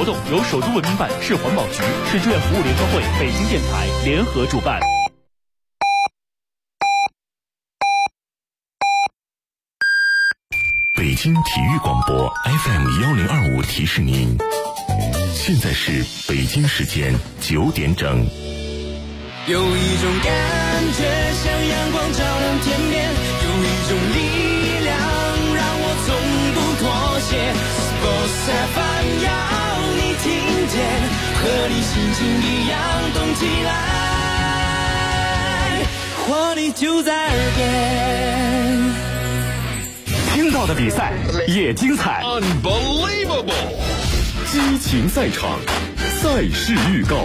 活动由首都文明办、市环保局、市志愿服务联合会、北京电台联合主办。 北京体育广播 FM1025提示您，现在是北京时间9点整。 有一种感觉像阳光照亮天边，有一种力量让我从不妥协。Sports FM 要你听见，和你心情一样动起来，活力就在耳边。 听到的比赛也精彩 Unbelievable！ 激情赛场，赛事预告。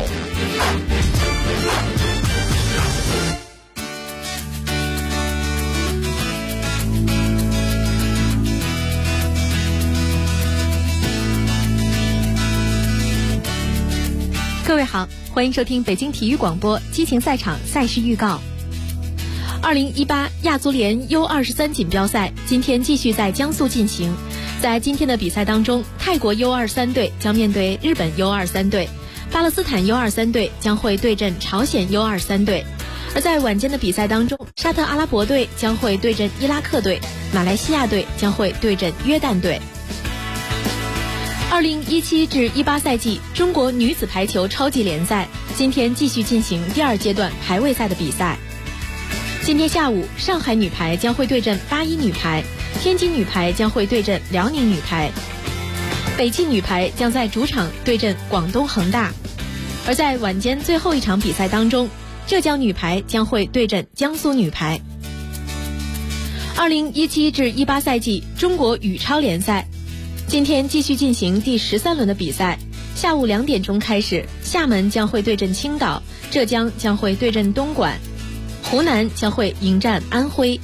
各位好，欢迎收听北京体育广播激情赛场赛事预告。2018亚足联 U23 锦标赛今天继续在江苏进行。在今天的比赛当中，泰国 U23 队将面对日本 U23 队，巴勒斯坦 U23 队将会对阵朝鲜 U23 队。而在晚间的比赛当中，沙特阿拉伯队将会对阵伊拉克队，马来西亚队将会对阵约旦队。2017至18赛季中国女子排球超级联赛今天继续进行第2阶段排位赛的比赛。今天下午，上海女排将会对阵81女排，天津女排将会对阵辽宁女排，北汽女排将在主场对阵广东恒大。而在晚间最后一场比赛当中，浙江女排将会对阵江苏女排。2017至18赛季中国羽超联赛今天继续进行第13轮的比赛，下午2点钟开始，厦门将会对阵青岛，浙江将会对阵东莞，湖南将会迎战安徽。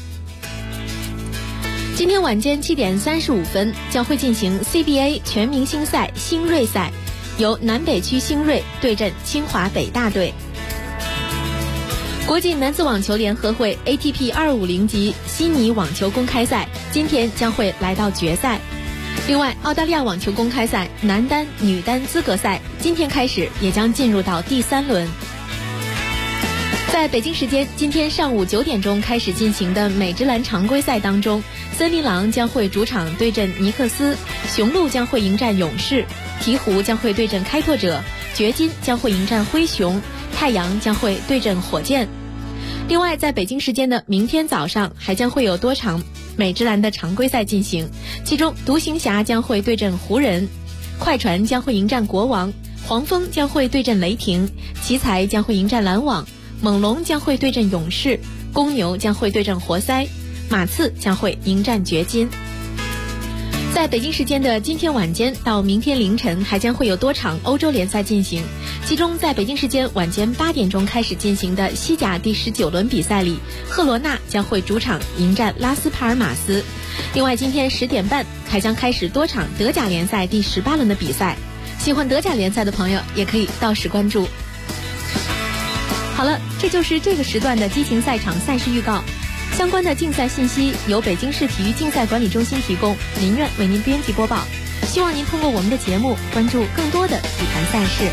今天晚间7点35分将会进行 CBA 全明星赛新锐赛，由南北区新锐对阵清华北大队。国际男子网球联合会 ATP 250级悉尼网球公开赛今天将会来到决赛。另外，澳大利亚网球公开赛男单、女单资格赛今天开始也将进入到第3轮。在北京时间今天上午9点钟开始进行的美职篮常规赛当中，森林狼将会主场对阵尼克斯，雄鹿将会迎战勇士，鹈鹕将会对阵开拓者，掘金将会迎战灰熊，太阳将会对阵火箭。另外，在北京时间的明天早上还将会有多场美职篮的常规赛进行，其中独行侠将会对阵湖人，快船将会迎战国王，黄蜂将会对阵雷霆，奇才将会迎战篮网，猛龙将会对阵勇士，公牛将会对阵活塞，马刺将会迎战掘金。在北京时间的今天晚间到明天凌晨还将会有多场欧洲联赛进行，其中在北京时间晚间8点钟开始进行的西甲第19轮比赛里，赫罗纳将会主场迎战拉斯帕尔马斯。另外，今天10点半还将开始多场德甲联赛第18轮的比赛，喜欢德甲联赛的朋友也可以到时关注。好了，这就是这个时段的激情赛场赛事预告。相关的竞赛信息由北京市体育竞赛管理中心提供，林苑为您编辑播报。希望您通过我们的节目关注更多的体坛赛事。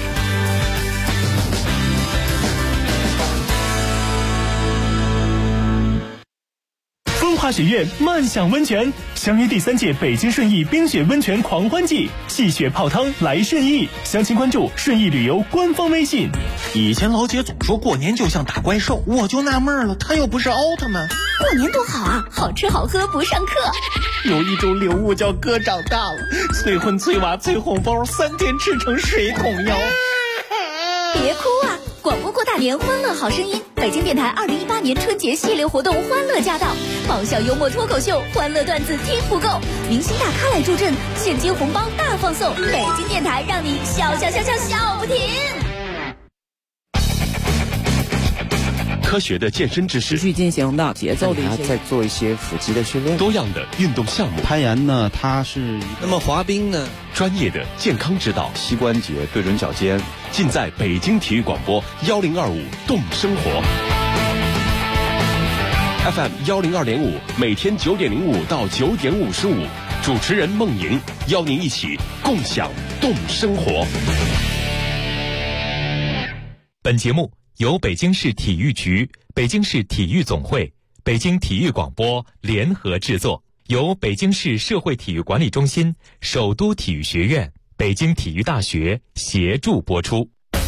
风华学院漫享温泉相约第3届北京顺义冰雪温泉狂欢季，戏雪泡汤来顺义，详情关注顺义旅游官方微信。 以前老姐总说过年就像打怪兽，我就纳闷了，她又不是奥特曼。 过年多好啊，好吃好喝不上课。 有一种礼物叫哥长大了，催婚催娃催红包，3天吃成水桶腰。 别哭啊，广播过大年欢乐好声音，北京电台2018年春节系列活动欢乐驾到，爆笑幽默脱口秀，欢乐段子听不够，明星大咖来助阵，现金红包大放送，北京电台让你笑笑笑笑笑不停。 科学的健身知识， 持续进行的节奏的再做一些腹肌的训练， 多样的运动项目。 攀岩呢，它是那么滑冰呢， 专业的健康指导， 膝关节对准脚尖， 尽在北京体育广播1025动生活 FM 102.5，每天9点05到9点55， 主持人孟莹邀您一起共享动生活。 本节目由北京市体育局、北京市体育总会、北京体育广播联合制作，由北京市社会体育管理中心、首都体育学院、北京体育大学协助播出。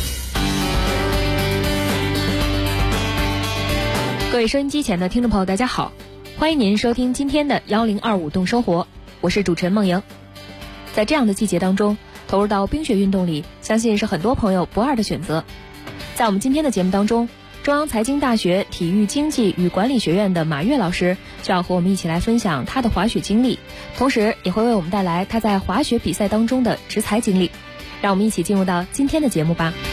各位收音机前的听众朋友，大家好，欢迎您收听今天的1025动生活，我是主持人孟莹。在这样的季节当中，投入到冰雪运动里，相信是很多朋友不二的选择。在我们今天的节目当中，中央财经大学体育经济与管理学院的马跃老师就要和我们一起来分享他的滑雪经历，同时也会为我们带来他在滑雪比赛当中的执才经历。让我们一起进入到今天的节目吧。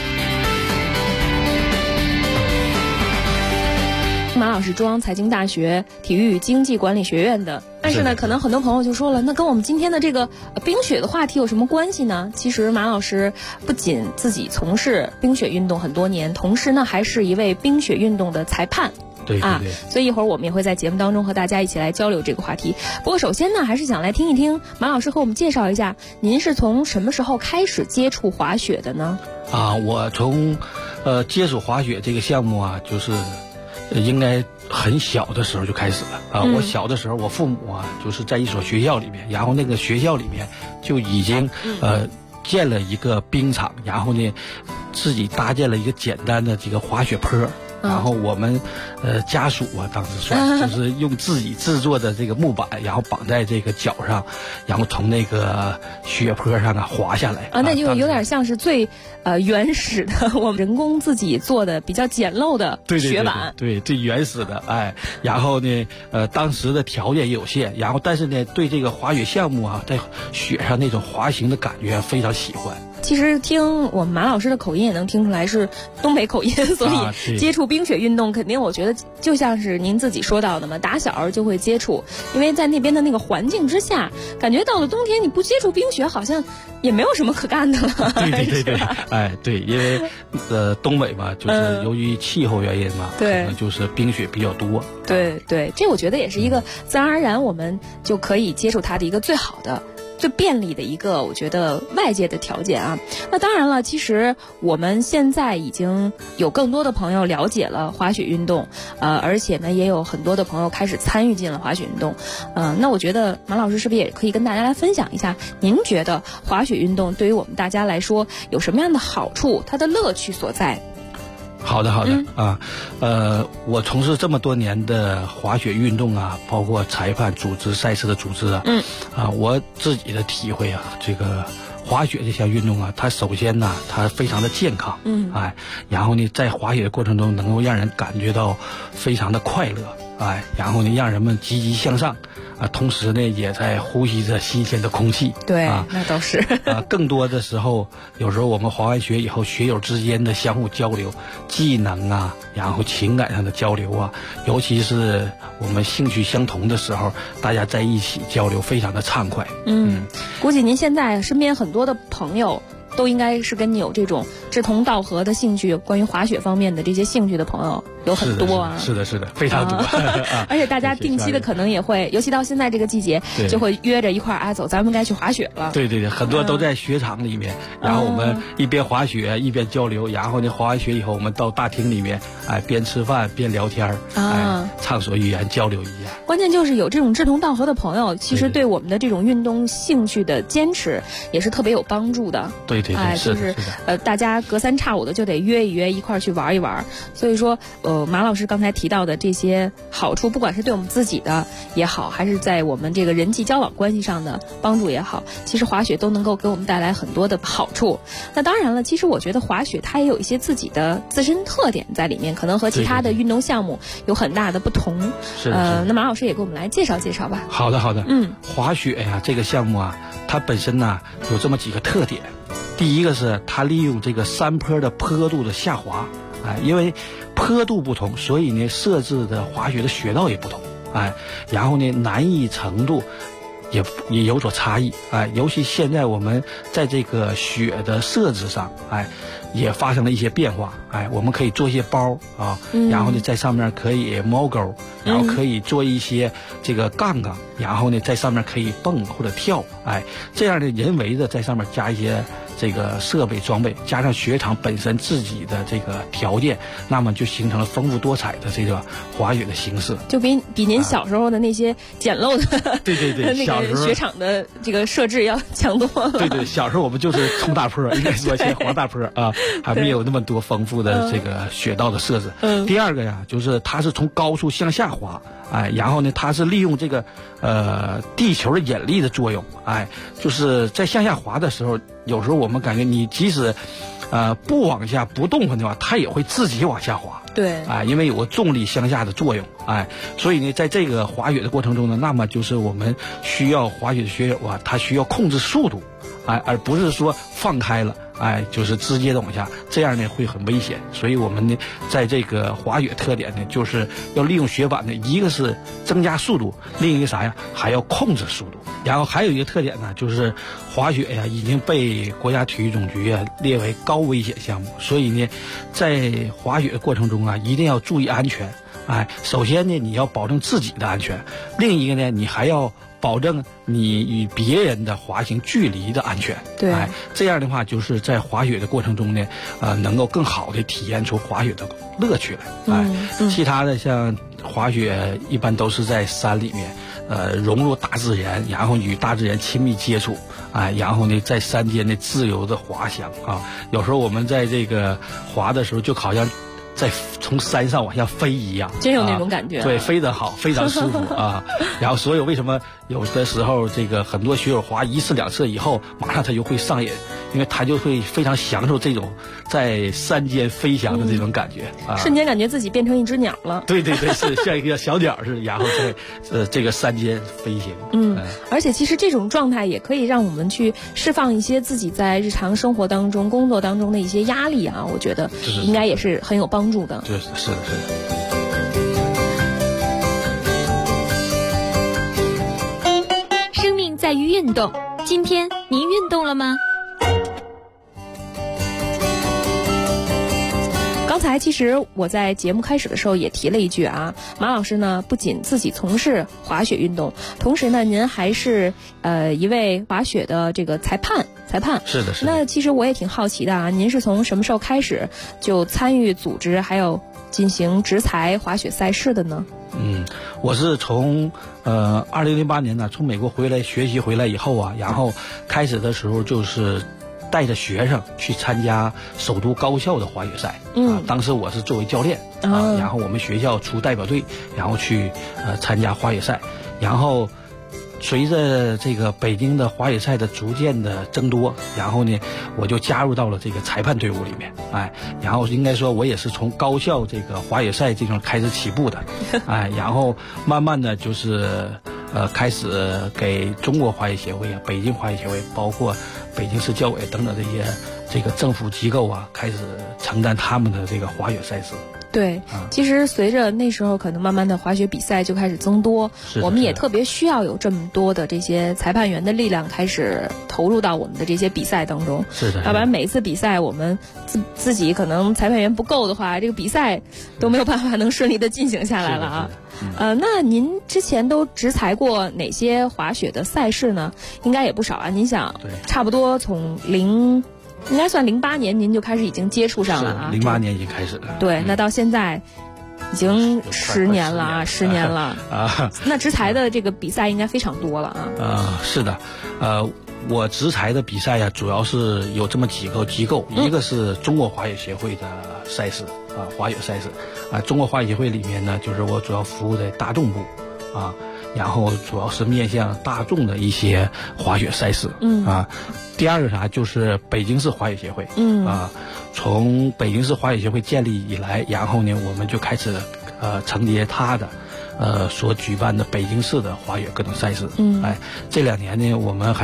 马老师中央财经大学体育经济管理学院的，但是呢，可能很多朋友就说了，那跟我们今天的这个冰雪的话题有什么关系呢？其实马老师不仅自己从事冰雪运动很多年，同时呢还是一位冰雪运动的裁判。 对， 所以一会儿我们也会在节目当中和大家一起来交流这个话题。不过首先呢，还是想来听一听马老师和我们介绍一下，您是从什么时候开始接触滑雪的呢？ 我从接触滑雪这个项目啊，就是应该很小的时候就开始了我小的时候，我父母就是在一所学校里面，然后那个学校里面就已经建了一个冰场，然后呢自己搭建了一个简单的这个滑雪坡。然后我们家属当时算就是用自己制作的这个木板，然后绑在这个脚上，然后从那个雪坡上滑下来那就有点像是最原始的我们人工自己做的比较简陋的雪板。 对，最原始的然后呢当时的条件也有限，然后但是呢对这个滑雪项目在雪上那种滑行的感觉非常喜欢。 其实听我们马老师的口音也能听出来是东北口音，所以接触冰雪运动肯定我觉得就像是您自己说到的嘛，打小就会接触，因为在那边的那个环境之下，感觉到了冬天你不接触冰雪好像也没有什么可干的了。 对，因为东北嘛，就是由于气候原因嘛，可能就是冰雪比较多。 对，这我觉得也是一个自然而然我们就可以接触它的一个最好的最便利的一个我觉得外界的条件啊。那当然了，其实我们现在已经有更多的朋友了解了滑雪运动，而且呢也有很多的朋友开始参与进了滑雪运动。那我觉得马老师是不是也可以跟大家来分享一下，您觉得滑雪运动对于我们大家来说有什么样的好处，它的乐趣所在？ 好的我从事这么多年的滑雪运动包括裁判、组织赛事的组织我自己的体会这个滑雪这项运动它首先它非常的健康，然后呢在滑雪的过程中能够让人感觉到非常的快乐，然后呢让人们积极向上同时呢也在呼吸着新鲜的空气。 对，那倒是更多的时候，有时候我们滑完雪以后，学友之间的相互交流，技能然后情感上的交流尤其是我们兴趣相同的时候，大家在一起交流非常的畅快。 估计您现在身边很多的朋友都应该是跟你有这种志同道合的兴趣，关于滑雪方面的这些兴趣的朋友有很多是的，非常多而且大家定期的可能也会，尤其到现在这个季节，就会约着一块儿走，咱们该去滑雪了。 对，很多都在雪场里面，然后我们一边滑雪一边交流，然后呢滑完雪以后，我们到大厅里面边吃饭边聊天畅所欲言，交流一下。 关键就是有这种志同道合的朋友，其实对我们的这种运动兴趣的坚持也是特别有帮助的。 对， 就是大家隔三差五的就得约一约，一块儿去玩一玩。所以说马老师刚才提到的这些好处，不管是对我们自己的也好，还是在我们这个人际交往关系上的帮助也好，其实滑雪都能够给我们带来很多的好处。那当然了，其实我觉得滑雪它也有一些自己的自身特点在里面，可能和其他的运动项目有很大的不同。那马老师也给我们来介绍介绍吧。 好的。滑雪这个项目它本身有这么几个特点。第一个是它利用这个山坡的坡度的下滑，因为坡度不同，所以呢设置的滑雪的雪道也不同，然后呢难易程度也有所差异，尤其现在我们在这个雪的设置上，也发生了一些变化，我们可以做一些包啊，然后呢在上面可以猫钩，然后可以做一些这个杠杠，然后呢在上面可以蹦或者跳，这样的人为的在上面加一些这个设备装备，加上雪场本身自己的这个条件，那么就形成了丰富多彩的这个滑雪的形式， 就比您小时候的那些简陋的对那个雪场的这个设置要强多了。 对，小时候我们就是冲大坡，应该说先滑大坡啊，还没有那么多丰富的这个雪道的设置。第二个呀，就是它是从高处向下滑，然后呢，它是利用这个地球的引力的作用，就是在向下滑的时候，有时候我们感觉你即使不往下不动弹的话，它也会自己往下滑。 对， 因为有重力向下的作用，所以呢，在这个滑雪的过程中呢，那么就是我们需要滑雪的学友啊，他需要控制速度，而不是说放开了，就是直接的往下，这样呢会很危险。所以我们呢，在这个滑雪特点呢，就是要利用雪板呢，一个是增加速度，另一个啥呀，还要控制速度。然后还有一个特点呢，就是滑雪呀已经被国家体育总局列为高危险项目，所以呢，在滑雪的过程中啊，一定要注意安全。首先呢，你要保证自己的安全，另一个呢，你还要保证你与别人的滑行距离的安全。 对， 这样的话，就是在滑雪的过程中呢，能够更好的体验出滑雪的乐趣来。其他的像滑雪一般都是在山里面。融入大自然，然后与大自然亲密接触，然后呢，在山间的自由的滑翔啊，有时候我们在这个滑的时候，就好像在从山上往下飞一样， 真有那种感觉。 对，飞得好，非常舒服啊。然后，所以为什么有的时候这个很多学友滑一次两次以后，马上他就会上瘾，因为他就会非常享受这种在山间飞翔的这种感觉瞬间感觉自己变成一只鸟了。 对，是像一个小鸟似的，然后在这个山间飞行。 而且其实这种状态也可以让我们去释放一些自己在日常生活当中、工作当中的一些压力啊，我觉得应该也是很有帮助的。 是的。 生命在于运动，今天您运动了吗？ 刚才其实我在节目开始的时候也提了一句啊，马老师呢不仅自己从事滑雪运动，同时呢您还是一位滑雪的这个裁判。 是的。 那其实我也挺好奇的啊，您是从什么时候开始就参与组织还有进行执裁滑雪赛事的呢？ 我是从2008年呢从美国回来学习回来以后啊，然后开始的时候就是带着学生去参加首都高校的滑雪赛，当时我是作为教练然后我们学校出代表队，然后去参加滑雪赛，然后随着这个北京的滑雪赛的逐渐的增多，然后呢，我就加入到了这个裁判队伍里面，然后应该说我也是从高校这个滑雪赛这种开始起步的，然后慢慢的就是开始给中国滑雪协会啊、北京滑雪协会，包括北京市教委等等这个政府机构啊，开始承担他们的这个滑雪赛事。 对，其实随着那时候可能慢慢的滑雪比赛就开始增多，我们也特别需要有这么多的这些裁判员的力量开始投入到我们的这些比赛当中。 是的， 要不然每一次比赛我们自己可能裁判员不够的话，这个比赛都没有办法能顺利的进行下来了啊。那您之前都执裁过哪些滑雪的赛事呢？应该也不少啊。您想，差不多从应该算08年您就开始已经接触上了啊。 08年已经开始了。 对，那到现在已经10年了啊，10年了啊。那执裁的这个比赛应该非常多了啊。 是的，我执裁的比赛呀，主要是有这么几个机构，一个是中国滑雪协会的赛事滑雪赛事中国滑雪协会里面呢，就是我主要服务的大众部然后主要是面向大众的一些滑雪赛事第二个就是北京市滑雪协会从北京市滑雪协会建立以来，然后呢我们就开始承接他的所举办的北京市的滑雪各种赛事这2年呢我们还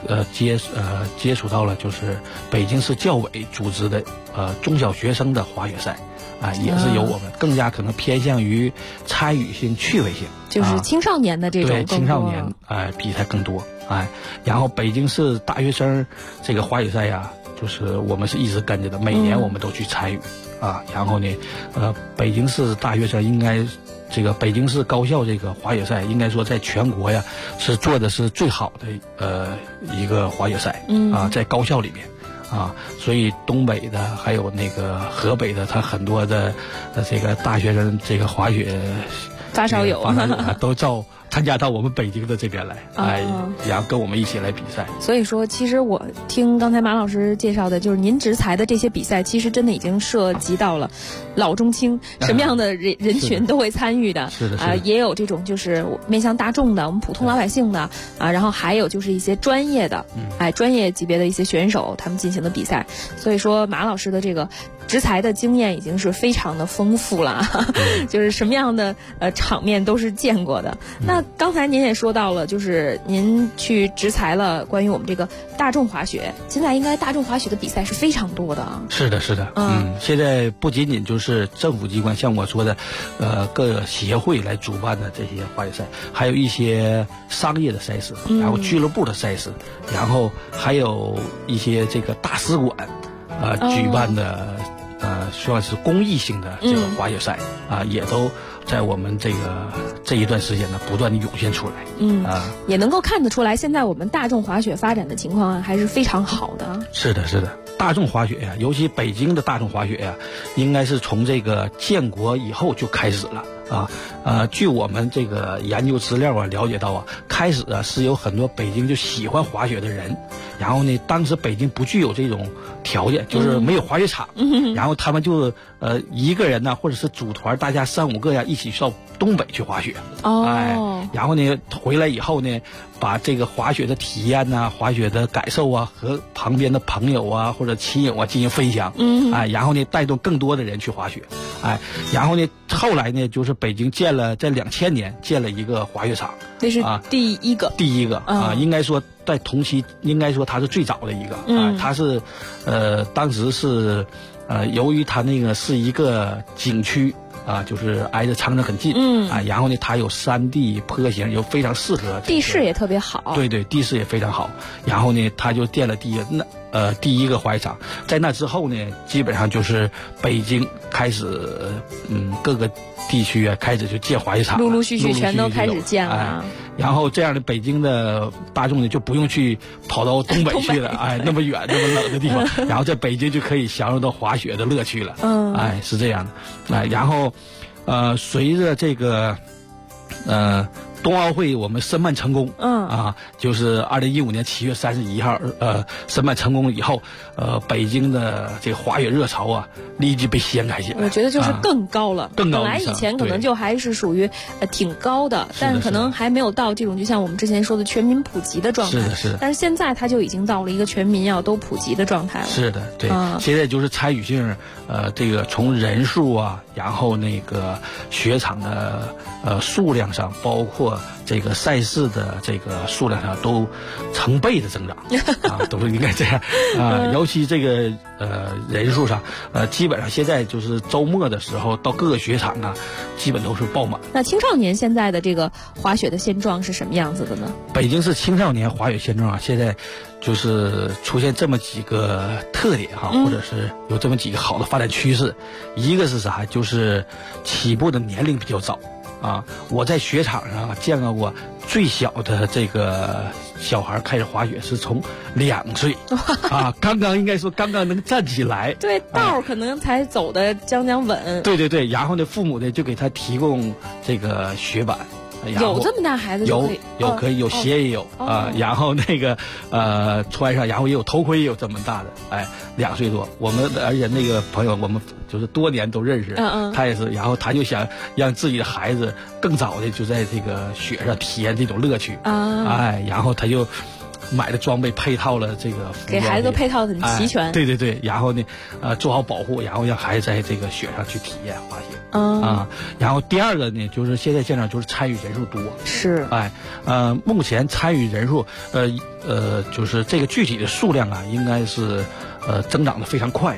接触到了就是北京市教委组织的中小学生的滑雪赛。也是由我们更加可能偏向于参与性、趣味性， 就是青少年的这种对青少年比赛更多然后北京市大学生这个滑雪赛呀，就是我们是一直跟着的，每年我们都去参与然后呢，北京市大学生应该这个北京市高校这个滑雪赛，应该说在全国呀是做的是最好的一个滑雪赛在高校里面。所以东北的还有那个河北的，他很多的这个大学生这个滑雪发烧友都参加到我们北京的这边来，然后跟我们一起来比赛。 所以说，其实我听刚才马老师介绍的，就是您执裁的这些比赛，其实真的已经涉及到了老中青什么样的人群都会参与的。 是的， 也有这种就是面向大众的，我们普通老百姓的然后还有就是一些专业的，专业级别的一些选手他们进行的比赛。所以说，马老师的这个执裁的经验已经是非常的丰富了，就是什么样的场面都是见过的。那刚才您也说到了，就是您去执裁了关于我们这个大众滑雪，现在应该大众滑雪的比赛是非常多的啊。 是的，现在不仅仅就是政府机关像我说的，各协会来主办的这些滑雪赛，还有一些商业的赛事，然后俱乐部的赛事，然后还有一些这个大使馆举办的算是公益性的这个滑雪赛也都在我们这一段时间呢不断的涌现出来。 也能够看得出来，现在我们大众滑雪发展的情况还是非常好的。 是的，大众滑雪呀，尤其北京的大众滑雪呀，应该是从这个建国以后就开始了。据我们这个研究资料了解到开始是有很多北京就喜欢滑雪的人，然后呢，当时北京不具有这种条件，就是没有滑雪场，然后他们就一个人呢，或者是组团，大家3-5个呀，一起到东北去滑雪。然后呢，回来以后呢，把这个滑雪的体验滑雪的感受和旁边的朋友或者亲友进行分享。然后呢，带动更多的人去滑雪。然后呢，后来呢，就是北京在2000年建了一个滑雪场， 这是第一个应该说在同期，应该说它是最早的一个它是当时是由于它那个是一个景区就是挨着长城很近，然后呢，它有山地坡形，又非常适合地势也特别好， 对，地势也非常好。然后呢，它就建了第一个滑雪场。在那之后呢，基本上就是北京开始，各个地区开始就建滑雪场， 陆陆续续全都开始建了。 然后这样的北京的大众呢，就不用去跑到东北去了，那么远那么冷的地方，然后在北京就可以享受到滑雪的乐趣了。是这样的。然后随着这个冬奥会我们申办成功，就是2015年7月31号，申办成功以后，北京的这个滑雪热潮立即被掀开起来。 我觉得就是更高了， 更高。 本来以前可能就还是属于挺高的，但可能还没有到这种就像我们之前说的全民普及的状态。 是的。 但是现在它就已经到了一个全民要都普及的状态了。 是的，对。现在就是参与性，这个从人数然后那个雪场的数量上，包括这个赛事的这个数量上都成倍的增长都是应该这样尤其这个人数上基本上现在就是周末的时候到各个雪场基本都是爆满。 那青少年现在的这个滑雪的现状是什么样子的呢？ 北京市青少年滑雪现状现在就是出现这么几个特点或者是有这么几个好的发展趋势。一个是啥？就是起步的年龄比较早我在雪场上见到过最小的这个小孩开始滑雪是从2岁刚刚能站起来， 对，道可能才走的将稳。 对，然后呢，父母呢就给他提供这个雪板。 有这么大孩子可以有鞋也有然后那个穿上，然后也有头盔也有这么大的，2岁多。我们而且那个朋友我们就是多年都认识，他也是，然后他就想让自己的孩子更早的就在这个雪上体验这种乐趣然后他就买的装备配套了这个服装， 给孩子配套很齐全。 对对对，然后呢，做好保护，然后让孩子在这个雪上去体验滑雪。然后第二个呢，就是现在现场就是参与人数多， 是， 目前参与人数，就是这个具体的数量啊，应该是增长的非常快，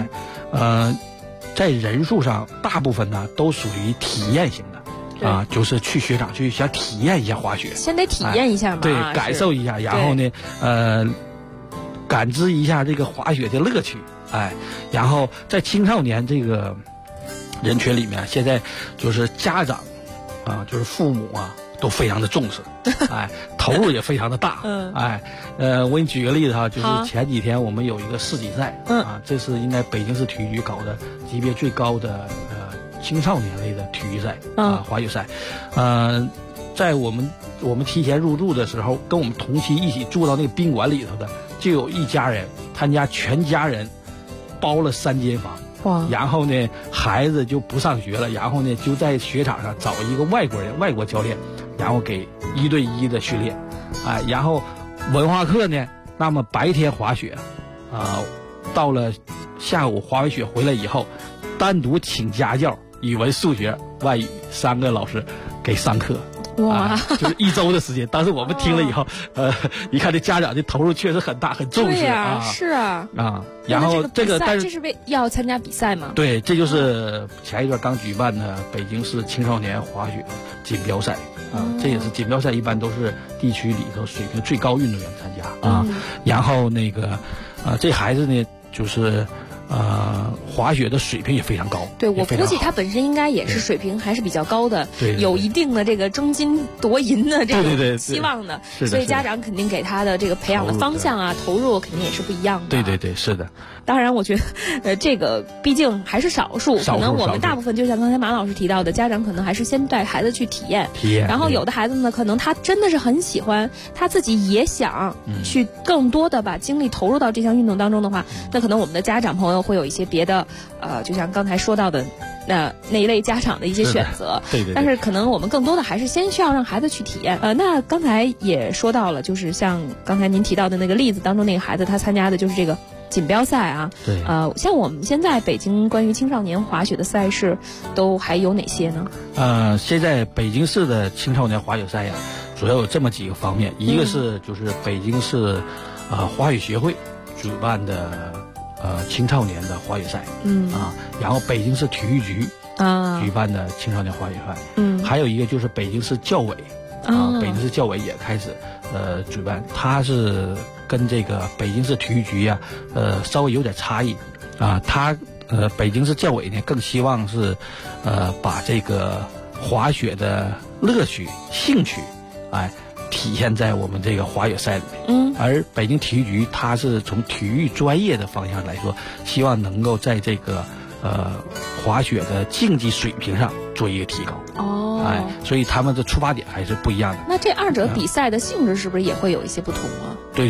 在人数上，大部分呢都属于体验型的，就是去雪场去想体验一下滑雪， 先得体验一下嘛， 对，感受一下，然后呢，感知一下这个滑雪的乐趣，然后在青少年这个人群里面，现在就是家长就是父母都非常的重视，投入也非常的大，我给你举个例子就是前几天我们有一个世锦赛，这是应该北京市体育局搞的级别最高的青少年类的体育赛滑雪赛，在我们提前入住的时候，跟我们同期一起住到那个宾馆里头的，就有一家人，他家全家人包了3间房。然后呢，孩子就不上学了，然后呢就在雪场上找一个外国教练，然后给1对1的训练，然后文化课呢，那么白天滑雪，到了下午滑完雪回来以后，单独请家教，语文、数学、外语3个老师给上课。就是1周的时间。当时我们听了以后，一看这家长的投入确实很大，很重视是啊。 然后这个， 但是这是要参加比赛吗？ 对，这就是前一段刚举办的北京市青少年滑雪锦标赛这也是锦标赛，一般都是地区里头水平最高运动员参加然后那个这孩子呢，就是滑雪的水平也非常高。 对，我估计他本身应该也是水平还是比较高的，有一定的这个争金夺银的这个希望的，所以家长肯定给他的这个培养的方向投入肯定也是不一样的。 对，是的。 当然，我觉得这个毕竟还是少数，可能我们大部分就像刚才马老师提到的，家长可能还是先带孩子去体验，然后有的孩子呢，可能他真的是很喜欢，他自己也想去更多的把精力投入到这项运动当中的话，那可能我们的家长朋友会有一些别的，就像刚才说到的那一类家长的一些选择。 对。 但是可能我们更多的还是先需要让孩子去体验。那刚才也说到了，就是像刚才您提到的那个例子当中，那个孩子他参加的就是这个锦标赛对。 像我们现在北京关于青少年滑雪的赛事都还有哪些呢？ 现在北京市的青少年滑雪赛主要有这么几个方面，一个是就是北京市滑雪协会主办的青少年的滑雪赛，然后北京市体育局举办的青少年滑雪赛，还有一个就是北京市教委，北京市教委也开始举办，它是跟这个北京市体育局稍微有点差异它北京市教委呢更希望是把这个滑雪的乐趣、兴趣体现在我们这个滑雪赛里面，而北京体育局它是从体育专业的方向来说，希望能够在这个滑雪的竞技水平上做一个提高。所以他们的出发点还是不一样的。 那这二者比赛的性质是不是也会有一些不同啊？ 对，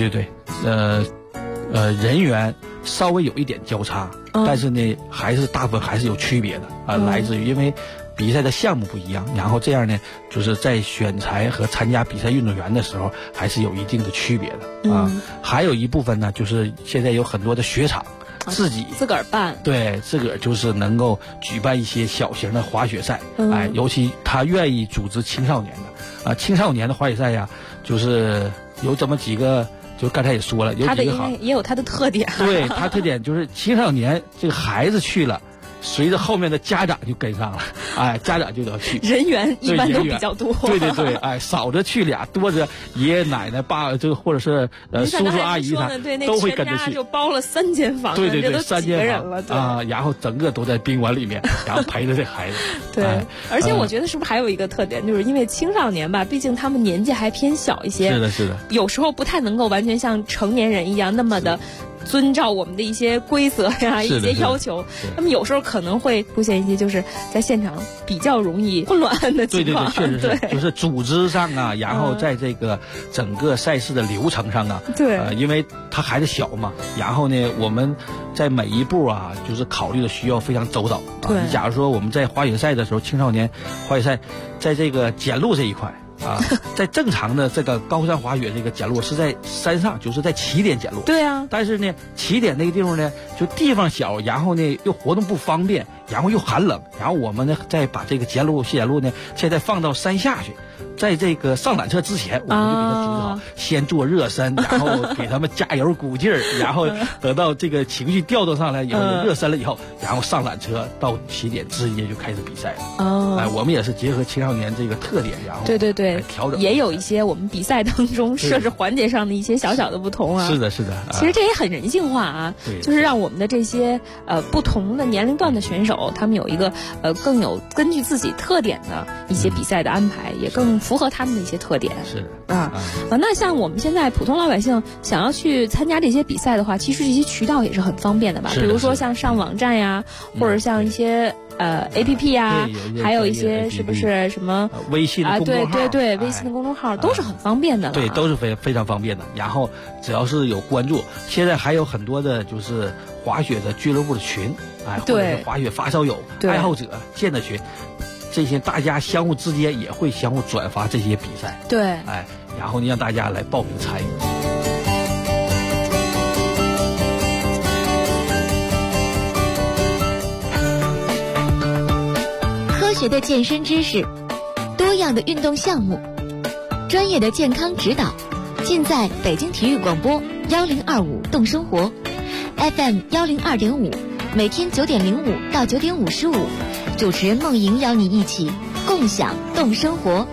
人员稍微有一点交叉，但是呢，还是大部分还是有区别的来自于因为比赛的项目不一样，然后这样呢，就是在选材和参加比赛运动员的时候，还是有一定的区别的还有一部分呢，就是现在有很多的雪场自个儿办， 对，自个儿就是能够举办一些小型的滑雪赛，尤其他愿意组织青少年的青少年的滑雪赛就是有这么几个。就刚才也说了，有几个也有它的特点。 对，它特点就是青少年这个孩子去了，随着后面的家长就跟上了，家长就得去。 人员一般都比较多。 对，少着去俩，多着爷爷奶奶、爸这个或者是叔叔阿姨他都会跟着去。 就包了3间房， 对 3间人了然后整个都在宾馆里面，然后陪着这孩子。 对，而且我觉得是不是还有一个特点，就是因为青少年吧，毕竟他们年纪还偏小一些， 是的， 有时候不太能够完全像成年人一样那么的遵照我们的一些规则一些要求，那么有时候可能会出现一些就是在现场比较容易混乱的情况。 对，确实是，就是组织上然后在这个整个赛事的流程上因为他孩子小嘛，然后呢，我们在每一步就是考虑的需要非常周到。 对， 假如说我们在滑雪赛的时候，青少年滑雪赛在这个检录这一块啊，在正常的这个高山滑雪这个减路是在山上，就是在起点减路。 对啊。 但是呢，起点那个地方呢，就地方小，然后呢又活动不方便，然后又寒冷，然后我们呢再把这个减路、卸减路呢，现在放到山下去。在这个上缆车之前，我们就给他组织好，先做热身，然后给他们加油鼓劲儿，然后等到这个情绪调动上来以后，热身了以后，然后上缆车到起点直接就开始比赛了。哎，我们也是结合青少年这个特点，然后对调整， 也有一些我们比赛当中设置环节上的一些小小的不同啊。 是的。 其实这也很人性化啊，就是让我们的这些不同的年龄段的选手，他们有一个更有根据自己特点的一些比赛的安排，也更符合他们的一些特点。 是那像我们现在普通老百姓想要去参加这些比赛的话，其实这些渠道也是很方便的吧？比如说像上网站呀，或者像一些APP 呀，还有一些是不是什么微信公众号？ 对，微信的公众号都是很方便的了。 对，都是非常方便的。然后只要是有关注，现在还有很多的就是滑雪的俱乐部的群，哎，或者是滑雪发烧友、爱好者建的群。这些大家相互之间也会相互转发这些比赛， 对， 哎，然后呢让大家来报名参与。 科学的健身知识，多样的运动项目，专业的健康指导，尽在北京体育广播1025动生活 FM 102.5，每天9点05到9点55。主持人梦莹邀你一起共享动生活。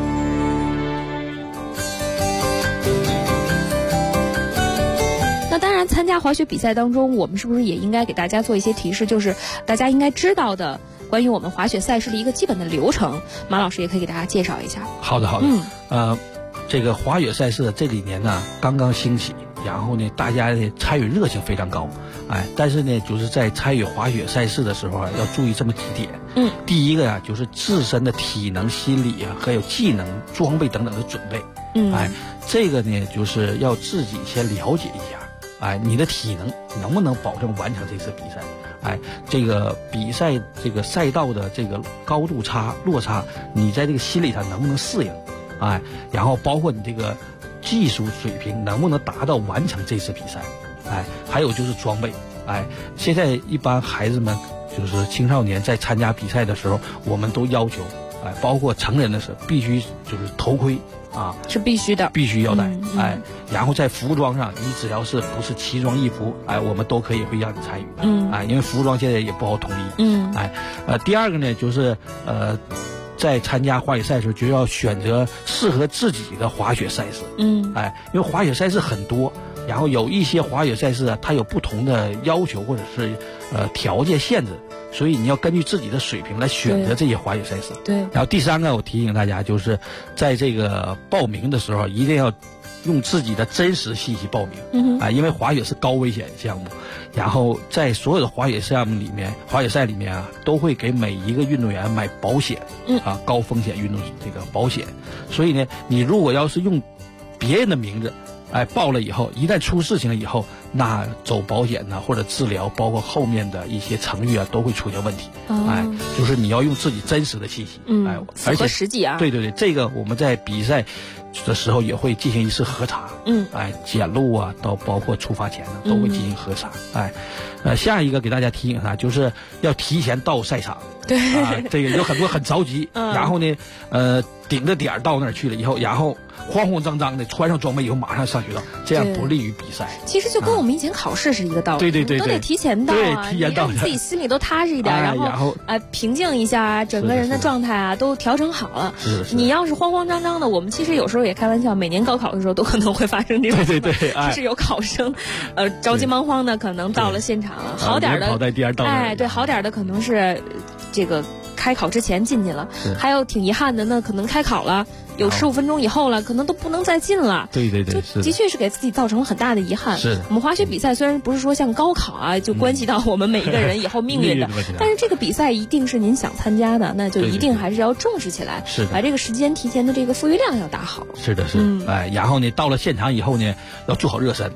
那当然，参加滑雪比赛当中，我们是不是也应该给大家做一些提示，就是大家应该知道的关于我们滑雪赛事的一个基本的流程？马老师也可以给大家介绍一下。 好的。这个滑雪赛事这几年呢刚刚兴起，然后呢大家的参与热情非常高，哎，但是呢就是在参与滑雪赛事的时候啊，要注意这么几点。第一个呀，就是自身的体能、心理啊，还有技能、装备等等的准备。哎，这个呢就是要自己先了解一下，哎，你的体能不能保证完成这次比赛？哎，这个比赛这个赛道的这个高度落差，你在这个心理上能不能适应？哎，然后包括你这个技术水平能不能达到完成这次比赛？哎，还有就是装备。哎，现在一般孩子们就是青少年在参加比赛的时候，我们都要求，哎，包括成人的时候必须就是头盔啊， 是必须的， 必须要戴。哎，然后在服装上，你只要是不是奇装异服，哎，我们都可以会让你参与。哎，因为服装现在也不好统一。哎，第二个呢就是在参加滑雪赛时就要选择适合自己的滑雪赛事。哎，因为滑雪赛事很多，然后有一些滑雪赛事啊，它有不同的要求或者是条件限制，所以你要根据自己的水平来选择这些滑雪赛事。 对。 然后第三个，我提醒大家，就是在这个报名的时候，一定要用自己的真实信息报名。因为滑雪是高危险项目，然后在所有的滑雪项目里面，滑雪赛里面啊，都会给每一个运动员买保险。高风险运动这个保险。所以呢，你如果要是用别人的名字，哎，报了以后，一旦出事情了以后，那走保险呢，或者治疗，包括后面的一些程序啊，都会出现问题。哎，就是你要用自己真实的信息。哎， 符合实际啊。 对，这个我们在比赛的时候也会进行一次核查。哎，检录啊，到包括出发前呢，都会进行核查。哎，下一个给大家提醒他，就是要提前到赛场。 对， 这个有很多很着急，然后呢，顶着点到那儿去了以后，然后慌慌张张的穿上装备以后马上上学道，这样不利于比赛。 其实就跟我们以前考试是一个道理。 对， 都得提前到啊， 提前到， 你自己心里都踏实一点，然后平静一下，整个人的状态啊都调整好了。 是。 你要是慌慌张张的，我们其实有时候也开玩笑，每年高考的时候都可能会发生这种。 对， 就是有考生，着急忙慌的，可能到了现场了，好点的， 跑在第二道。 哎，对，好点的可能是这个开考之前进去了，还有挺遗憾的，那可能开考了有15分钟以后了，可能都不能再进了。 对， 就的确是给自己造成了很大的遗憾。 是。 我们滑雪比赛虽然不是说像高考啊，就关系到我们每一个人以后命运的，但是这个比赛一定是您想参加的，那就一定还是要重视起来， 是把这个时间提前的这个富裕量要打好。 是的。哎，然后呢，到了现场以后呢，要做好热身。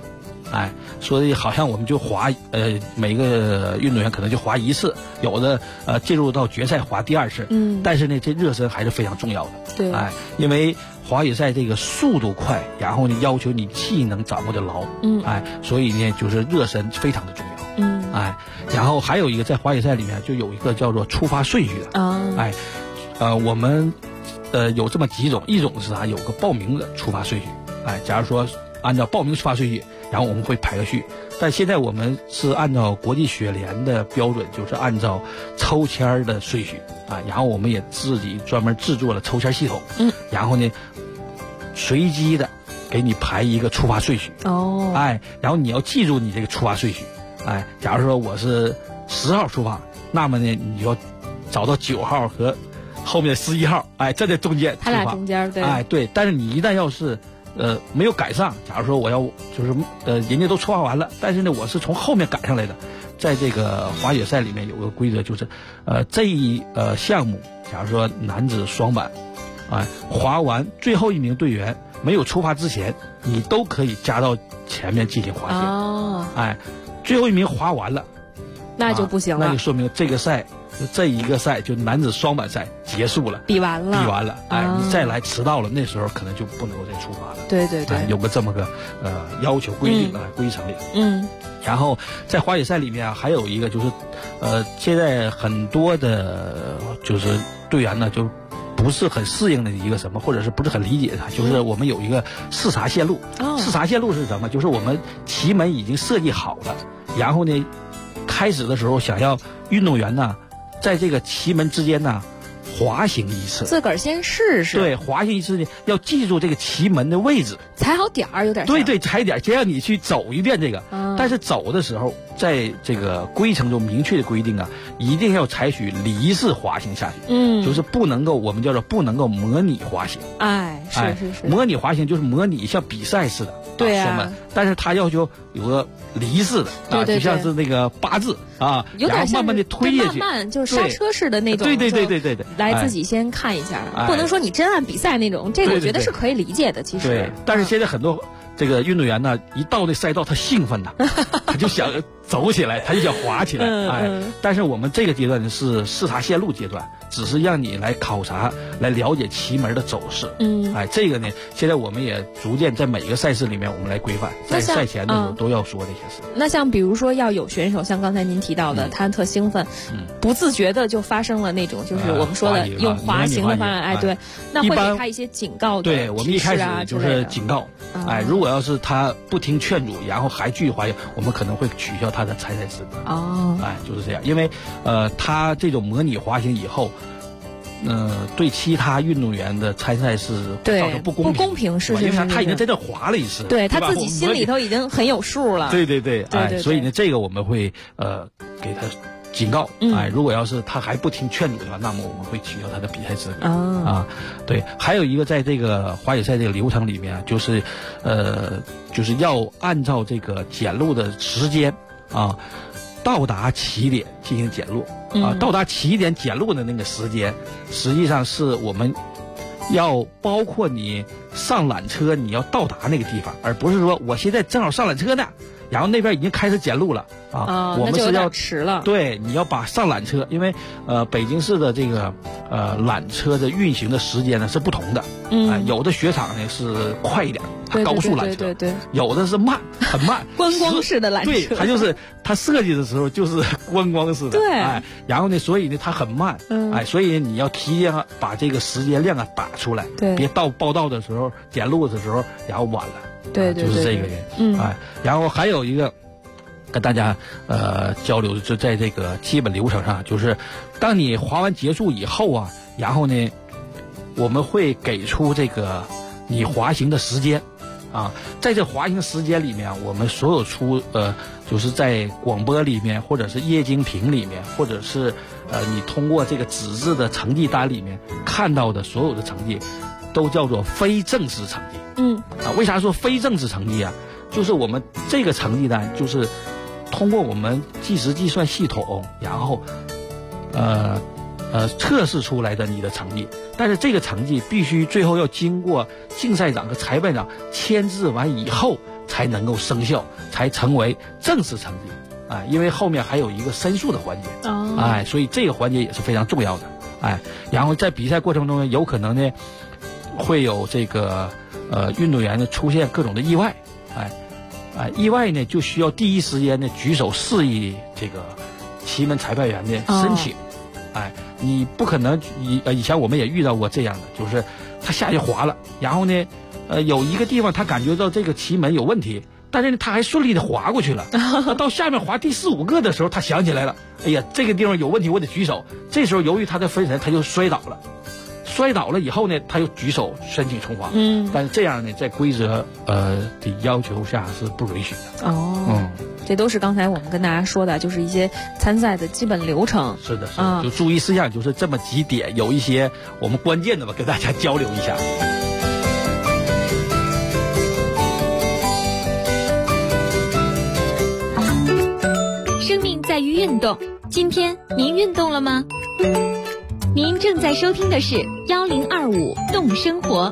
哎，所以好像我们就滑每个运动员可能就滑一次，有的进入到决赛滑第2次，但是呢这热身还是非常重要的， 对， 哎，因为滑雪赛这个速度快，然后呢要求你技能掌握的牢，哎，所以呢就是热身非常的重要，哎，然后还有一个在滑雪赛里面就有一个叫做出发顺序的，哎，我们有这么几种，一种是啥，有个报名的出发顺序，哎，假如说按照报名出发顺序，然后我们会排个序，但现在我们是按照国际雪联的标准，就是按照抽签的顺序啊，然后我们也自己专门制作了抽签系统，然后呢随机的给你排一个出发顺序，哎，然后你要记住你这个出发顺序，哎，假如说我是10号出发，那么呢你就要找到9号和后面11号，哎，站在中间， 他俩中间，对， 哎对，但是你一旦要是没有赶上，假如说我要就是人家都出发完了，但是呢我是从后面赶上来的，在这个滑雪赛里面有个规则，就是这一项目，假如说男子双板，哎，滑完最后一名队员没有出发之前，你都可以加到前面进行滑行，哎，最后一名滑完了， 那就不行了， 那就说明这个赛。这一个赛就男子双板赛结束了， 比完了， 哎，你再来迟到了，那时候可能就不能够再出发了。 对对对， 有个这么个要求规定规程里。然后在滑雪赛里面啊，还有一个就是，现在很多的就是队员呢就不是很适应的一个什么，或者是不是很理解它，就是我们有一个视察线路。视察线路是什么？就是我们旗门已经设计好了，然后呢，开始的时候想要运动员呢。在这个旗门之间呢，滑行一次， 自个儿先试试。 对，滑行一次呢，要记住这个旗门的位置， 踩好点儿，有点对，踩点，先让你去走一遍这个。但是走的时候，在这个规程中明确的规定啊，一定要采取离式滑行下去。就是不能够，我们叫做不能够模拟滑行。 哎，是。 模拟滑行就是模拟像比赛似的。 对啊。 但是他要求有个离式的啊，就像是那个8字啊，然后慢慢的推下去， 慢慢就是刹车式的那种。 对， 来自己先看一下，不能说你真按比赛那种，这个我觉得是可以理解的，其实。 对，但是现在很多这个运动员呢，一到那赛道他兴奋呐，他就想走起来，他就想滑起来，哎，但是我们这个阶段是视察线路阶段，只是让你来考察，来了解旗门的走势，哎，这个呢，现在我们也逐渐在每个赛事里面我们来规范，在赛前的时候都要说这些事。 那像比如说要有选手，像刚才您提到的，他特兴奋，不自觉的就发生了那种，就是我们说的用滑行的方案，哎，对，那会给他一些警告的， 对，我们一开始就是警告，哎，如果要是他不听劝阻，然后还继续滑行，我们可能会取消他的参赛资格。哎，就是这样，因为他这种模拟滑行以后，对其他运动员的参赛是造成不公平， 是因为他已经在这滑了一次， 对他自己心里头已经很有数了。 对，哎，所以呢，这个我们会给他警告，哎，如果要是他还不听劝阻的话，那么我们会取消他的比赛资格啊。对，还有一个在这个滑雪赛这个流程里面，就是要按照这个检录的时间啊，到达起点进行检录啊。到达起点检录的那个时间，实际上是我们要包括你上缆车你要到达那个地方，而不是说我现在正好上缆车呢，然后那边已经开始检录了啊，我们是要迟了。 对，你要把上缆车，因为北京市的这个缆车的运行的时间呢是不同的，有的雪场呢是快一点，它高速缆车， 对， 有的是慢，很慢， 观光式的缆车， 对，它就是它设计的时候就是观光式的， 对， 哎，然后呢，所以呢它很慢，哎，所以你要提前把这个时间量打出来， 对， 别到报道的时候检录的时候然后晚了。 对， 就是这个原因。哎，然后还有一个跟大家交流的是在这个基本流程上，就是当你滑完结束以后啊，然后呢，我们会给出这个你滑行的时间啊，在这滑行时间里面，我们所有就是在广播里面，或者是液晶屏里面，或者是你通过这个纸质的成绩单里面看到的所有的成绩，都叫做非正式成绩。为啥说非正式成绩啊？就是我们这个成绩单就是通过我们计时计算系统，然后测试出来的你的成绩，但是这个成绩必须最后要经过竞赛长和裁判长签字完以后才才能够生效，才成为正式成绩。哎，因为后面还有一个申诉的环节，哎，所以这个环节也是非常重要的。哎，然后在比赛过程中呢，有可能呢会有这个运动员呢出现各种的意外，意外呢就需要第一时间呢举手示意这个旗门裁判员的申请。哎，你不可能以前我们也遇到过这样的，就是他下去滑了，然后呢有一个地方他感觉到这个旗门有问题，但是呢他还顺利的滑过去了。到下面滑第4、5个的时候，他想起来了，哎呀，这个地方有问题，我得举手。这时候由于他的分神，他就摔倒了。摔倒了以后呢，他又举手申请重滑。但是这样呢，在规则的要求下是不允许的。 这都是刚才我们跟大家说的，就是一些参赛的基本流程。 是的，是的，就注意事项就是这么几点，有一些我们关键的吧，跟大家交流一下。 生命在于运动，今天您运动了吗？您正在收听的是1025动生活。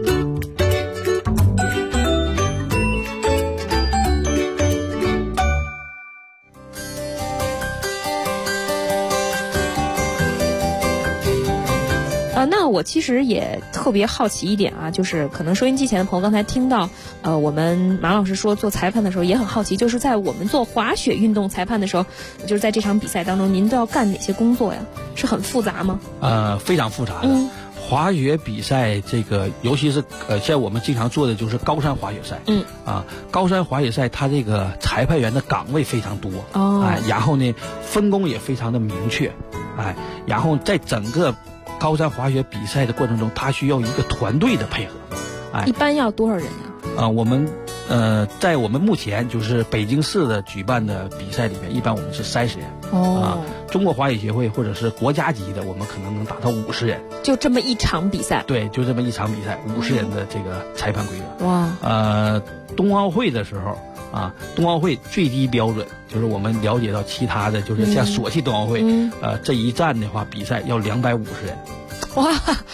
那我其实也特别好奇一点啊，就是可能收音机前的朋友刚才听到，我们马老师说做裁判的时候也很好奇，就是在我们做滑雪运动裁判的时候，就是在这场比赛当中，您都要干哪些工作呀？是很复杂吗？ 非常复杂的。滑雪比赛这个，尤其是现在我们经常做的就是高山滑雪赛。高山滑雪赛它这个裁判员的岗位非常多。然后呢，分工也非常的明确。然后在整个高山滑雪比赛的过程中，它需要一个团队的配合。 一般要多少人呀？ 我们在我们目前就是北京市的举办的比赛里面，一般我们是30人。中国滑雪协会或者是国家级的，我们可能能达到50人。 就这么一场比赛？ 对，就这么一场比赛，50人的这个裁判规则。 哇！ 冬奥会的时候冬奥会最低标准就是我们了解到其他的，就是像索契冬奥会，这一站的话比赛要250人。 哇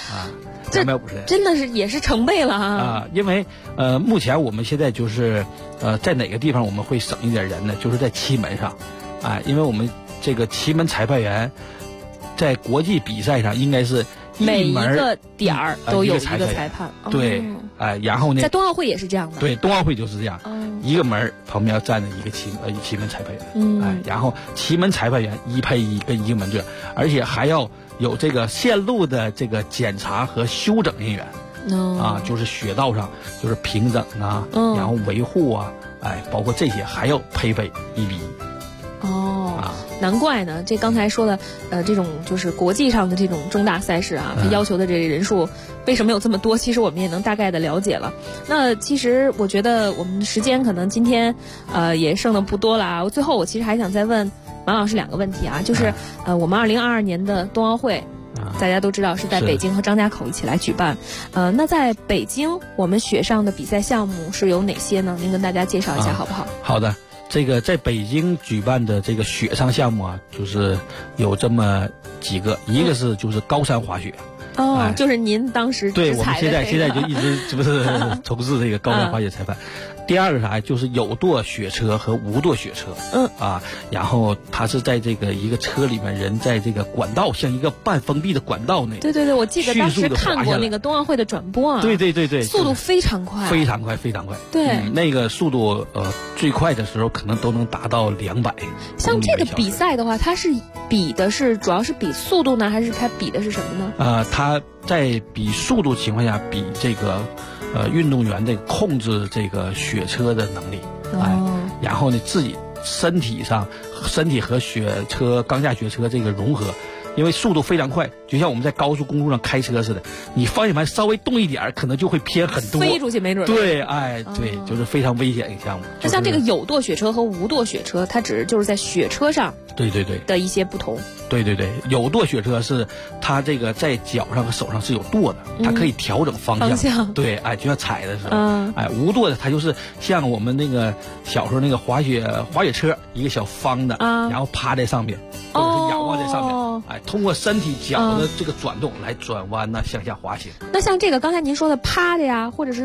！250人， 真的是也是成倍了啊！ 因为目前我们现在就是在哪个地方我们会省一点人呢？就是在旗门上，因为我们这个旗门裁判员在国际比赛上应该是每一个点儿都有一个裁判。 对，然后呢， 在冬奥会也是这样的。 对，冬奥会就是这样，一个门旁边站着一个旗门裁判员。然后旗门裁判员1配1跟一个门队，而且还要有这个线路的这个检查和修整人员。就是雪道上就是平整然后维护包括这些还要配备1比1。 难怪呢，这刚才说的这种就是国际上的这种重大赛事它要求的这个人数为什么有这么多，其实我们也能大概的了解了。那其实我觉得我们的时间可能今天也剩的不多了啊。最后我其实还想再问马老师2个问题啊，就是我们2022年的冬奥会大家都知道是在北京和张家口一起来举办。那在北京我们雪上的比赛项目是有哪些呢？您跟大家介绍一下好不好？ 好的。这个在北京举办的这个雪上项目就是有这么几个，一个是就是高山滑雪。 就是您当时对我们现在就一直不是从事这个高山滑雪裁判。第二个啥就是有舵雪车和无舵雪车。然后它是在这个一个车里面，人在这个管道，像一个半封闭的管道内。 对，我记得当时看过那个冬奥会的转播啊。 对， 速度非常快， 非常快，非常快。 对， 那个速度最快的时候可能都能达到200。 像这个比赛的话，它是比的是主要是比速度呢，还是它比的是什么呢？ 它在比速度情况下，比这个运动员的控制这个雪车的能力。然后呢，自己身体和雪车钢架雪车这个融合。因为速度非常快，就像我们在高速公路上开车似的，你方向盘稍微动一点，可能就会偏很多， 飞出去没准。 对，对，就是非常危险一个项目。 那像这个有舵雪车和无舵雪车，它只是就是在雪车上对的一些不同。 对，有舵雪车是它这个在脚上和手上是有舵的，它可以调整方向。对，就像踩的时候。无舵的它就是像我们那个小时候那个滑雪车，一个小方的，然后趴在上面，或者是仰望在上面。通过身体脚的这个转动来转弯向下滑行。 那像这个刚才您说的趴着呀，或者是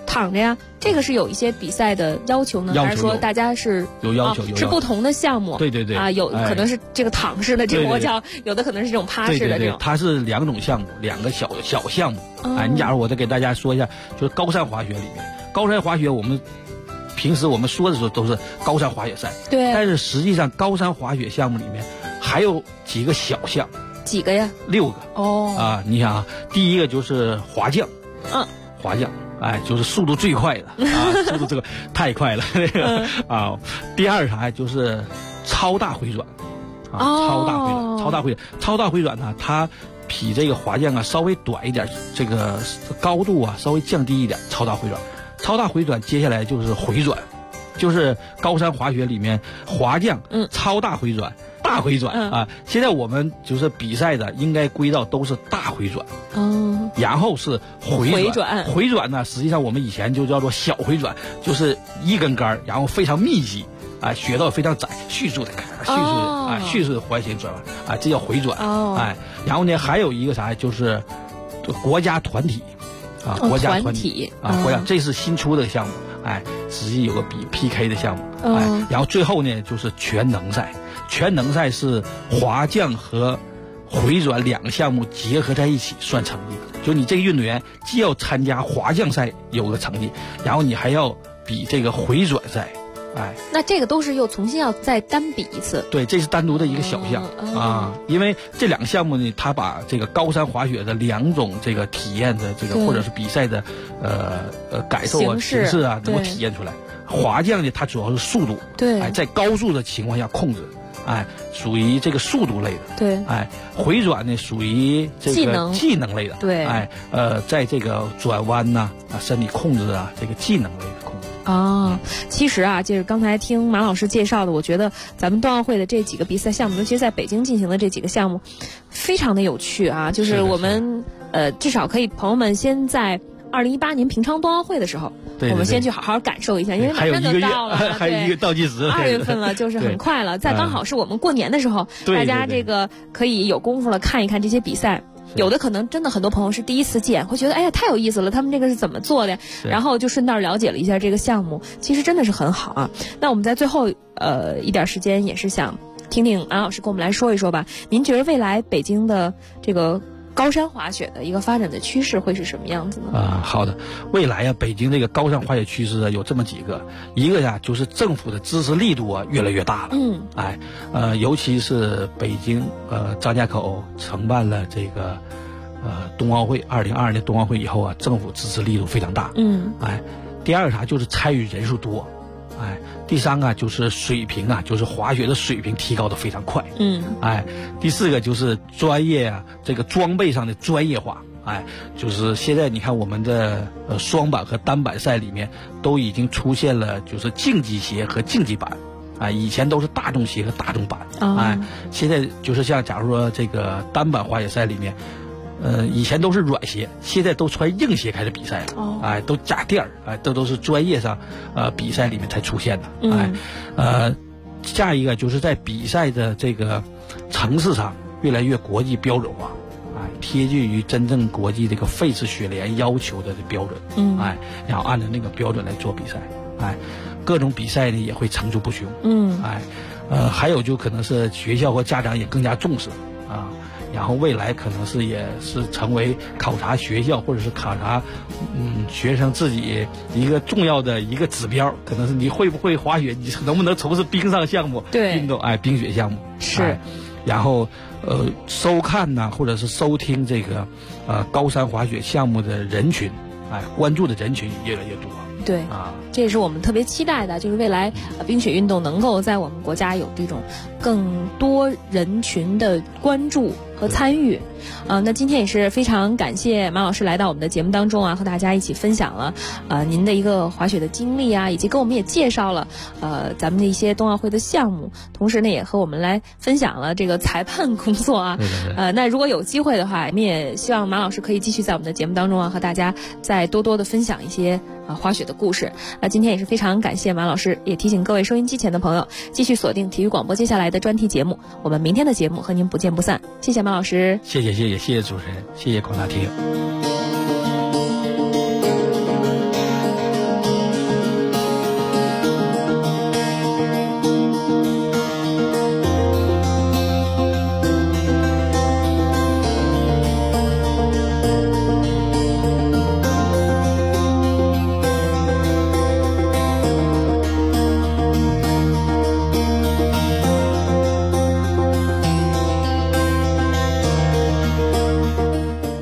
躺着呀，这个是有一些比赛的要求呢，还是说大家是有要求？ 是不同的项目？ 对对对啊，有可能是这个躺式的这种，我叫有的可能是这种趴式的这种。 它是2种项目，2个小项目。你假如我再给大家说一下，就是高山滑雪里面，高山滑雪我们平时我们说的时候都是高山滑雪赛， 对。 但是实际上高山滑雪项目里面还有几个小项。 几个呀 ？6个。 哦。 啊，你想啊，第一个就是滑降。滑降。就是速度最快的啊，速度这个太快了这个啊。第二啥就是超大回转啊，超大回转呢，它比这个滑降啊稍微短一点，这个高度啊稍微降低一点。超大回转接下来就是回转，就是高山滑雪里面滑降、超大回转、大回转啊。现在我们就是比赛的应该归到都是大回转。然后是回转呢，实际上我们以前就叫做小回转，就是一根杆，然后非常密集啊，雪道非常窄，迅速的环形转弯啊，这叫回转。然后呢还有一个啥，就是国家团体啊，国家团体啊，这是新出的项目，实际有个PK 的项目，然后最后呢就是全能赛是滑降和回转2个项目结合在一起算成绩，就你这个运动员既要参加滑降赛有个成绩，然后你还要比这个回转赛， 那这个都是又重新要再单比一次。 对，这是单独的一个小项啊，因为这2个项目呢，它把这个高山滑雪的2种这个体验的这个或者是比赛的感受啊形式啊能够体验出来。滑降呢，它主要是速度， 对， 在高速的情况下控制。属于这个速度类的， 对， 回转呢属于这个技能类的， 对， 在这个转弯呐、身体控制啊，这个技能类的控制。 其实啊，就是刚才听马老师介绍的，我觉得咱们冬奥会的这几个比赛项目，尤其是在北京进行的这几个项目，非常的有趣啊。就是我们至少可以，朋友们先在2018年平昌冬奥会的时候，我们先去好好感受一下，因为马上就到了， 还有一个倒计时 ，2月份了，就是很快了。再刚好是我们过年的时候，大家这个可以有功夫了看一看这些比赛。有的可能真的很多朋友是第一次见，会觉得哎呀太有意思了，他们这个是怎么做的？然后就顺道了解了一下这个项目，其实真的是很好啊。那我们在最后一点时间，也是想听听安老师跟我们来说一说吧。您觉得未来北京的这个高山滑雪的一个发展的趋势会是什么样子呢？ 好的，未来啊，北京这个高山滑雪趋势有这么几个，一个呀就是政府的支持力度啊越来越大了，尤其是北京张家口承办了这个冬奥会2022年冬奥会以后啊，政府支持力度非常大，第二个啥就是参与人数多，第三个就是水平啊，就是滑雪的水平提高的非常快，第四个就是专业啊，这个装备上的专业化，就是现在你看我们的双板和单板赛里面都已经出现了就是竞技鞋和竞技板，以前都是大众鞋和大众板，现在就是像假如说这个单板滑雪赛里面。以前都是软鞋，现在都穿硬鞋开始比赛了，都加垫儿，都是专业上比赛里面才出现的，下一个就是在比赛的这个层次上越来越国际标准化，贴近于真正国际这个费氏雪联要求的标准，然后按照那个标准来做比赛，各种比赛呢也会层出不穷，还有就可能是学校和家长也更加重视然后未来可能也是成为考察学校或者是考察学生自己一个重要的一个指标，可能是你会不会滑雪，你能不能从事冰上项目运动，冰雪项目是， 然后收看呐或者是收听这个高山滑雪项目的人群，关注的人群也越来越多。 对这也是我们特别期待的，就是未来冰雪运动能够在我们国家有这种更多人群的关注和参与。那今天也是非常感谢马老师来到我们的节目当中和大家一起分享了您的一个滑雪的经历以及跟我们也介绍了咱们的一些冬奥会的项目，同时呢也和我们来分享了这个裁判工作那如果有机会的话，我们也希望马老师可以继续在我们的节目当中和大家再多多的分享一些滑雪的故事。今天也是非常感谢马老师，也提醒各位收音机前的朋友继续锁定体育广播接下来的专题节目，我们明天的节目和您不见不散。谢谢马老师。 谢谢主持人，谢谢广大听友。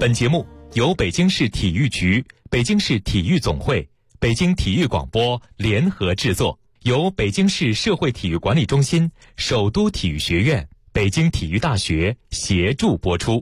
本节目由北京市体育局、北京市体育总会、北京体育广播联合制作，由北京市社会体育管理中心、首都体育学院、北京体育大学协助播出。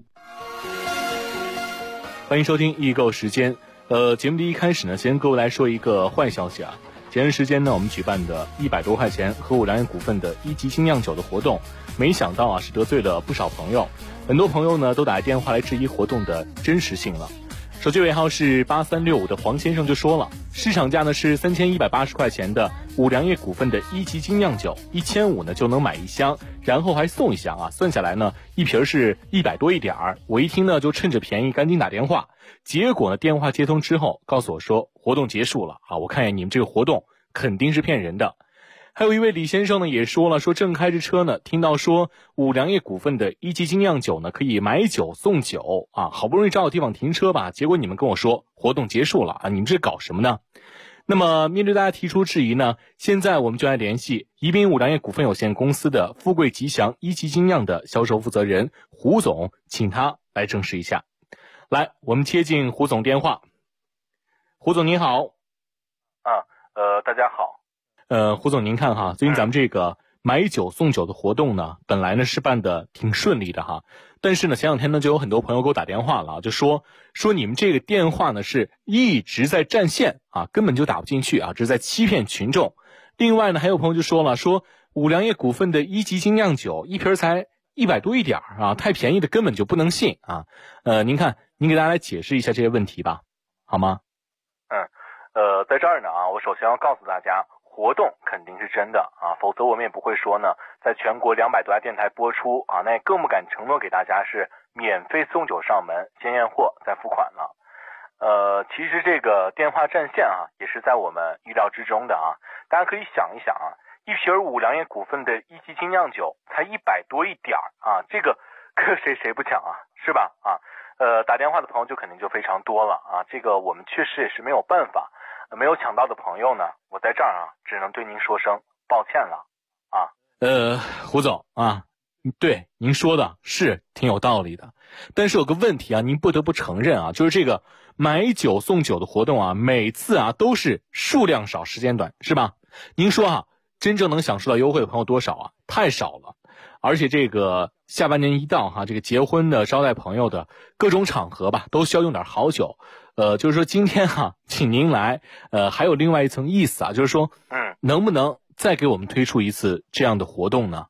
欢迎收听易购时间。节目的一开始呢，先跟各位来说一个坏消息啊。前段时间呢，我们举办的100多块钱和五粮液股份的1级精酿酒的活动，没想到啊是得罪了不少朋友，很多朋友呢都打电话来质疑活动的真实性了。手机尾号是8365的黄先生就说了，市场价呢是3180块钱的五粮液股份的1级精酿酒，1500呢就能买一箱，然后还送一箱啊，算下来呢一瓶是100多一点儿。我一听呢就趁着便宜赶紧打电话，结果呢电话接通之后告诉我说活动结束了啊，我看见你们这个活动肯定是骗人的。还有一位李先生呢也说了，说正开着车呢，听到说五粮液股份的1级精酿酒呢可以买酒送酒啊，好不容易找到地方停车吧，结果你们跟我说活动结束了啊，你们这搞什么呢？那么面对大家提出质疑呢，现在我们就来联系宜宾五粮液股份有限公司的富贵吉祥1级精酿的销售负责人胡总，请他来证实一下。来，我们接进胡总电话。胡总您好。 大家好。 胡总您看哈，最近咱们这个买酒送酒的活动呢，本来呢是办的挺顺利的哈，但是呢前两天呢就有很多朋友给我打电话了，就说你们这个电话呢是一直在占线啊，根本就打不进去啊，这是在欺骗群众。另外呢还有朋友就说了，说五粮液股份的1级精酿酒一瓶才100多一点啊，太便宜的根本就不能信啊。您看您给大家来解释一下这些问题吧，好吗？ 在这儿呢啊，我首先要告诉大家，活动肯定是真的啊，否则我们也不会说呢，在全国200多家电台播出啊，那也更不敢承诺给大家是免费送酒上门，先验货再付款了。其实这个电话占线啊，也是在我们预料之中的啊。大家可以想一想啊，一瓶五粮液股份的1级精酿酒才100多一点啊，这个可谁不抢啊，是吧？啊，打电话的朋友就肯定就非常多了啊，这个我们确实也是没有办法。没有抢到的朋友呢，我在这儿啊，只能对您说声抱歉了啊。 胡总啊，对您说的是挺有道理的，但是有个问题啊，您不得不承认啊，就是这个买酒送酒的活动啊，每次啊都是数量少时间短，是吧？您说啊，真正能享受到优惠的朋友多少啊？太少了。而且这个下半年一到哈，这个结婚的、招待朋友的各种场合吧，都需要用点好酒。就是说今天哈，请您来，还有另外一层意思啊，就是说，能不能再给我们推出一次这样的活动呢？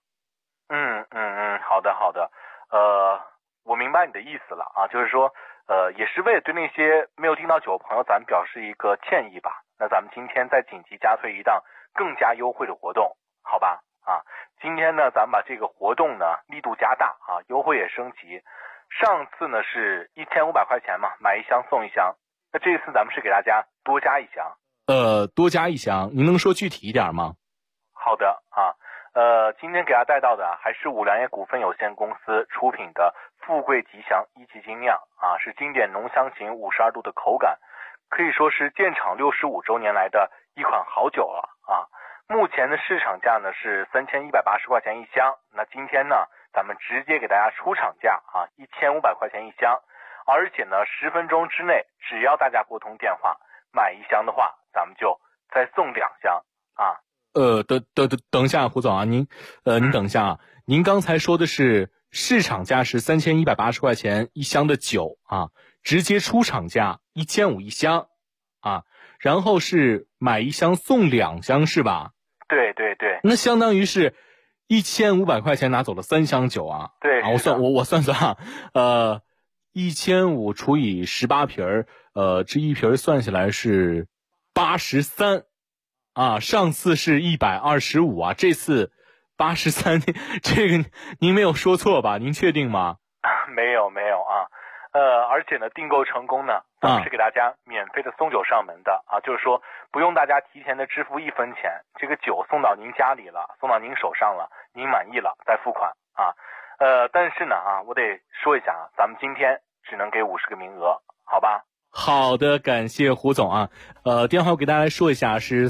好的，我明白你的意思了啊，就是说，也是为了对那些没有订到酒的朋友，咱们表示一个歉意吧。那咱们今天再紧急加推一档更加优惠的活动，好吧？啊，今天呢，咱们把这个活动呢力度加大啊，优惠也升级。上次呢是1500块钱嘛，买一箱送一箱。那这一次咱们是给大家多加一箱。 多加一箱，您能说具体一点吗？ 好的啊，今天给大家带到的还是五粮液股份有限公司出品的富贵吉祥1级精酿啊，是经典浓香型52度的口感，可以说是建厂65周年来的一款好酒了啊。目前的市场价呢是3180块钱一箱，那今天呢咱们直接给大家出厂价啊，1500块钱一箱，而且呢10分钟之内，只要大家拨通电话买一箱的话，咱们就再送2箱啊。 等一下，胡总啊，您等一下啊，您刚才说的是市场价是3180块钱一箱的酒啊，直接出厂价1500一箱啊，然后是买一箱送2箱是吧？ 对， 那相当于是1500块钱拿走了3箱酒啊。 对啊，我算啊，1500除以18瓶这一瓶算下来是83啊，上次是125啊，这次83，这个您没有说错吧？您确定吗？ 没有啊。而且呢，订购成功呢，咱们是给大家免费的送酒上门的啊，就是说不用大家提前的支付1分钱，这个酒送到您家里了，送到您手上了，您满意了再付款啊。但是呢啊，我得说一下啊，咱们今天只能给50个名额，好吧？ 好的，感谢胡总啊。电话我给大家来说一下，是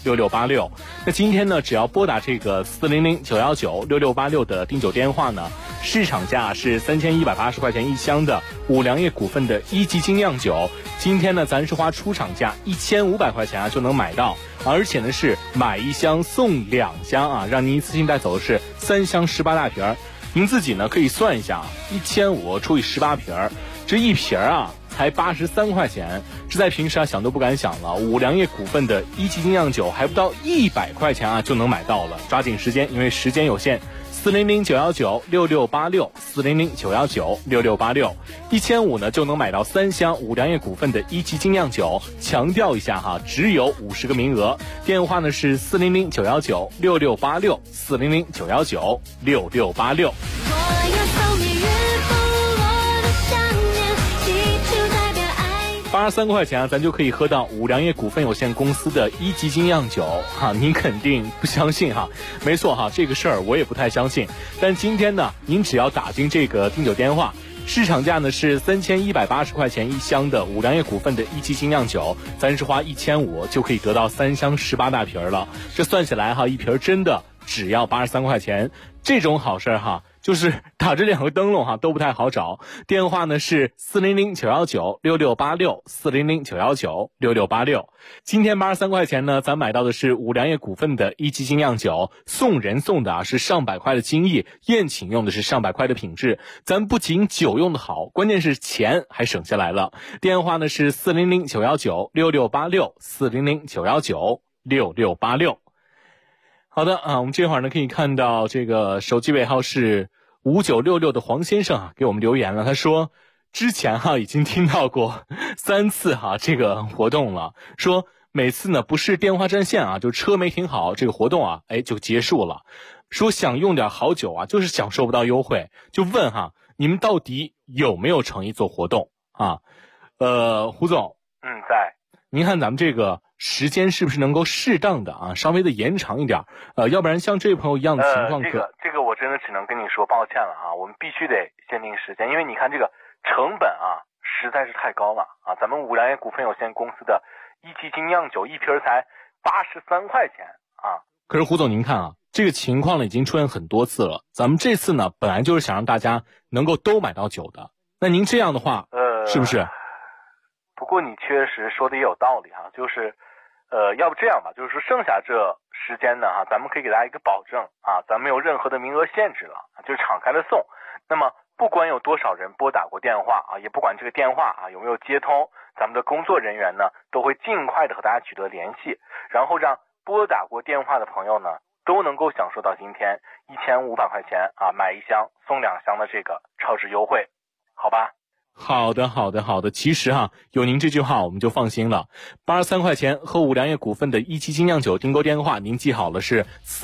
400-919-6686，400-919-6686。那今天呢，只要拨打这个400-919-6686的订酒电话呢， 市场价是3180块钱一箱的五粮液股份的一级精酿酒，今天呢咱是花出厂价1500块钱啊就能买到，而且呢是买1箱送2箱啊，让您一次性带走的是3箱18大瓶。您自己呢可以算一下，1500除以18瓶，这一瓶啊才83块钱，这在平时啊想都不敢想了。五粮液股份的一级精酿酒还不到100块钱啊就能买到了，抓紧时间，因为时间有限。400-919-6686，400-919-6686，1500呢就能买到3箱五粮液股份的一级精酿酒。强调一下哈，只有50个名额。电话呢是400-919-6686，400-919-6686。83块钱啊，咱就可以喝到五粮液股份有限公司的一级精酿酒哈，您肯定不相信哈？没错哈，这个事儿我也不太相信。但今天呢，您只要打进这个订酒电话，市场价呢是3180块钱一箱的五粮液股份的一级精酿酒，咱是花1500就可以得到3箱18大瓶了。这算起来哈，一瓶真的只要83块钱，这种好事哈。就是打这2个灯笼哈都不太好找，电话呢是400-919-6686，400-919-6686。今天83块钱呢，咱买到的是五粮液股份的一级精酿酒，送人送的啊是上百块的精益，宴请用的是上百块的品质。咱不仅酒用的好，关键是钱还省下来了。电话呢是400-919-6686，400-919-6686。好的啊，我们这会儿呢可以看到这个手机尾号是5966的黄先生啊给我们留言了，他说之前已经听到过3次这个活动了，说每次呢不是电话占线啊，就车没停好，这个活动就结束了。说想用点好酒就是享受不到优惠，就问你们到底有没有诚意做活动啊？胡总， 在。 您看咱们这个时间是不是能够适当的稍微的延长一点？要不然像这位朋友一样的情况这个我真的只能跟你说抱歉了我们必须得限定时间，因为你看这个成本实在是太高了咱们五粮液股份有限公司的一级精酿酒一瓶才83块钱可是胡总您看这个情况呢已经出现很多次了，咱们这次呢本来就是想让大家能够都买到酒的，那您这样的话是不是？ 不过你确实说的也有道理就是要不这样吧，就是说剩下这时间呢咱们可以给大家一个保证咱没有任何的名额限制了，就是敞开的送。那么不管有多少人拨打过电话也不管这个电话有没有接通，咱们的工作人员呢都会尽快的和大家取得联系，然后让拨打过电话的朋友呢都能够享受到今天1500块钱买1箱送2箱的这个超值优惠，好吧？ 好的，其实有您这句话我们就放心了。83块钱和五粮液股份的一级精酿酒订购电话您记好了，是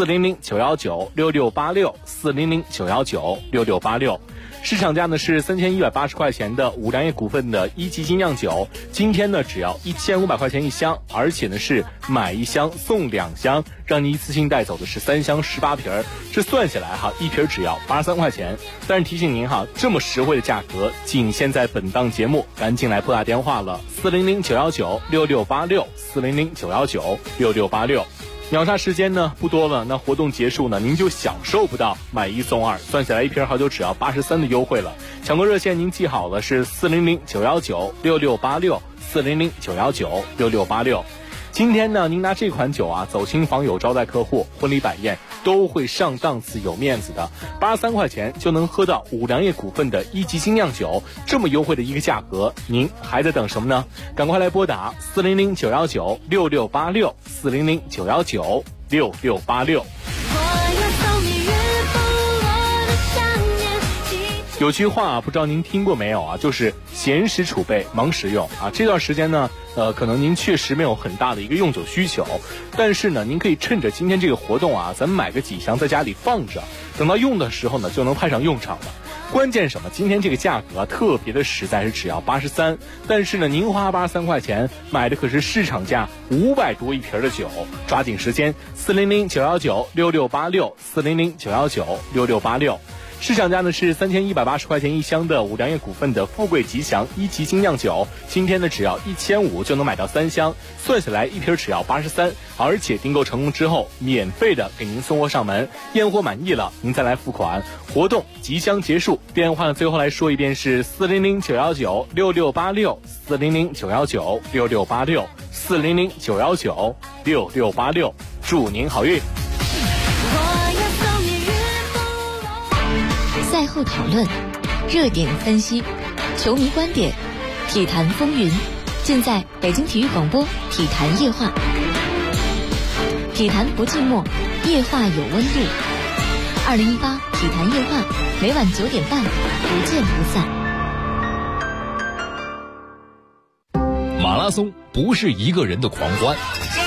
400-919-6686，400-919-6686。市场价呢是3180块钱的五粮液股份的一级精酿酒，今天呢只要1500块钱一箱，而且呢是买1箱送2箱，让你一次性带走的是3箱18瓶，这算下来一瓶只要83块钱。但是提醒您这么实惠的价格仅限在本档节目，赶紧来拨打电话了，400-919-6686，400-919-6686。秒杀时间呢不多了，那活动结束呢您就享受不到买1送2，算下来一瓶好酒只要83的优惠了。抢购热线您记好了，是400-919-6686，400-919-6686。今天呢您拿这款酒走亲访友招待客户婚礼摆宴都会上档次有面子的，83块钱就能喝到五粮液股份的一级精酿酒，这么优惠的一个价格，您还在等什么呢？赶快来拨打400-919-6686，400-919-6686。有句话不知道您听过没有就是闲时储备忙时用这段时间呢可能您确实没有很大的一个用酒需求，但是呢您可以趁着今天这个活动咱们买个几箱在家里放着，等到用的时候呢就能派上用场了。关键什么？今天这个价格特别的实在，是只要83，但是呢您花83块钱买的可是市场价500多一瓶的酒，抓紧时间，400-919-6686，400-919-6686。 市场价呢是3180块钱一箱的五粮液股份的富贵吉祥1级精酿酒，今天呢只要1500就能买到3箱，算起来一瓶只要83，而且订购成功之后免费的给您送货上门，验货满意了您再来付款。活动即将结束，电话呢最后来说一遍是400-919-6686，400-919-6686，400-919-6686，祝您好运。 赛后讨论，热点分析，球迷观点，体坛风云，尽在北京体育广播体坛夜话。体坛不寂寞，夜话有温度。2018体坛夜话，每晚9点半，不见不散。 马拉松不是一个人的狂欢，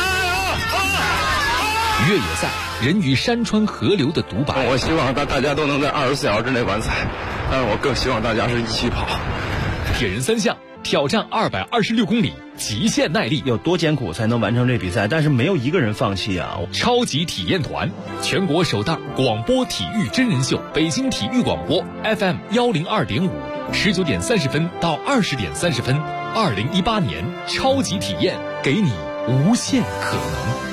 越野赛人与山川河流的独白。 我希望大家都能在24小时之内完赛，但是我更希望大家是一起跑。 铁人3项挑战226公里，极限耐力， 有多艰苦才能完成这比赛？但是没有一个人放弃啊！ 超级体验团，全国首档广播体育真人秀，北京体育广播 FM 102.5，19点30分到20点30分，2018年超级体验，给你无限可能。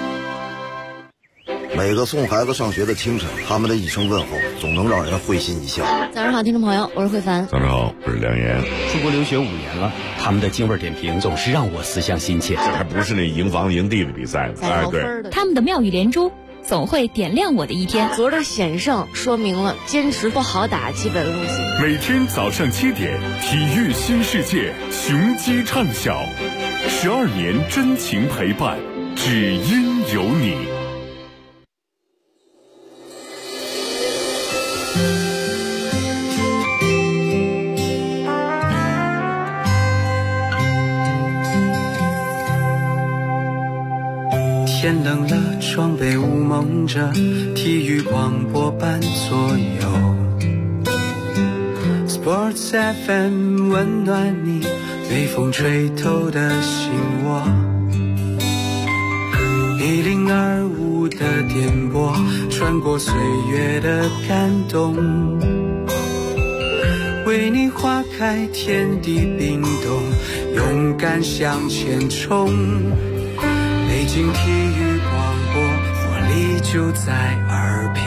每个送孩子上学的清晨，他们的一声问候总能让人会心一笑。 早上好，听众朋友，我是慧凡。 早上好，我是梁岩。 出国留学5年了，他们的京味点评总是让我思乡心切。 这还不是那赢房赢地的比赛呢，哎，对， 他们的妙语连珠总会点亮我的一天。 昨儿的险胜说明了坚持不好打基本路线。 每天早上7点，体育新世界，雄鸡唱晓，12年真情陪伴，只因有你。 天冷了，窗被雾蒙着，体育广播伴左右。Sports FM 温暖你，被风吹透的心窝。1025的电波，穿过岁月的感动，为你花开，天地冰冻，勇敢向前冲。北京体育广播，活力就在耳边。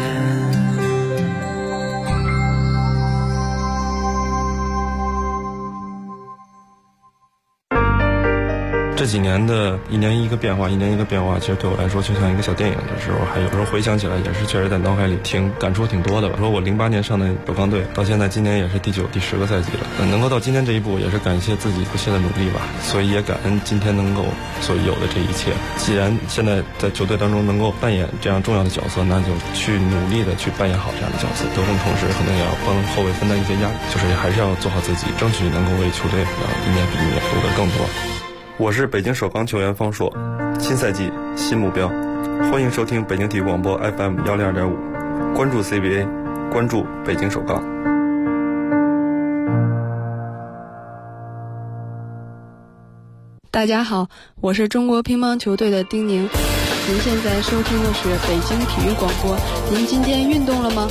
这几年的一年一个变化，其实对我来说就像一个小电影的时候，还有时候回想起来也是确实在脑海里感触挺多的吧。说我08年上的首钢队，到现在今年也是第9、第10个赛季了，能够到今天这一步，也是感谢自己不懈的努力吧。所以也感恩今天能够所有的这一切。既然现在在球队当中能够扮演这样重要的角色，那就去努力的去扮演好这样的角色。得分同时可能也要帮后卫分担一些压力，就是还是要做好自己，争取能够为球队一年比一年夺得更多。我是北京首钢球员方硕，新赛季新目标，欢迎收听北京体育广播 FM 102.5，关注 CBA， 关注北京首钢。 大家好，我是中国乒乓球队的丁宁，您现在收听的是北京体育广播。您今天运动了吗？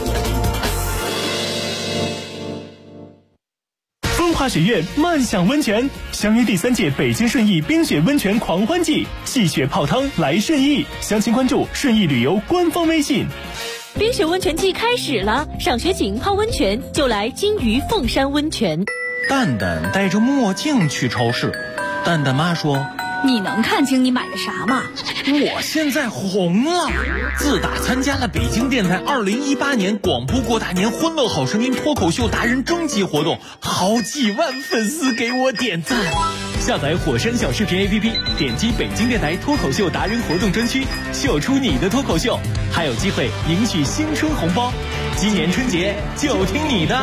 风华学院漫享温泉，相约第3届北京顺义冰雪温泉狂欢季，戏雪泡汤来顺义，详情关注顺义旅游官方微信。 冰雪温泉季开始了，赏雪景泡温泉就来金鱼凤山温泉。 蛋蛋戴着墨镜去超市，蛋蛋妈说：“ 你能看清你买的啥吗？ 我现在红了！自打参加了北京电台2018年广播过大年欢乐好声音脱口秀达人征集活动，好几万粉丝给我点赞。 下载火山小视频 APP， 点击北京电台脱口秀达人活动专区，秀出你的脱口秀，还有机会赢取新春红包。今年春节就听你的！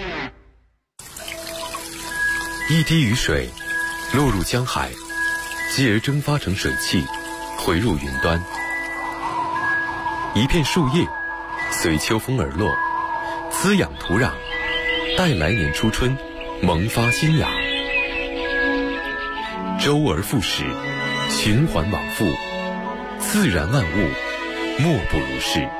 一滴雨水落入江海，继而蒸发成水汽，回入云端。一片树叶随秋风而落，滋养土壤，待来年初春萌发新芽。周而复始，循环往复，自然万物莫不如是。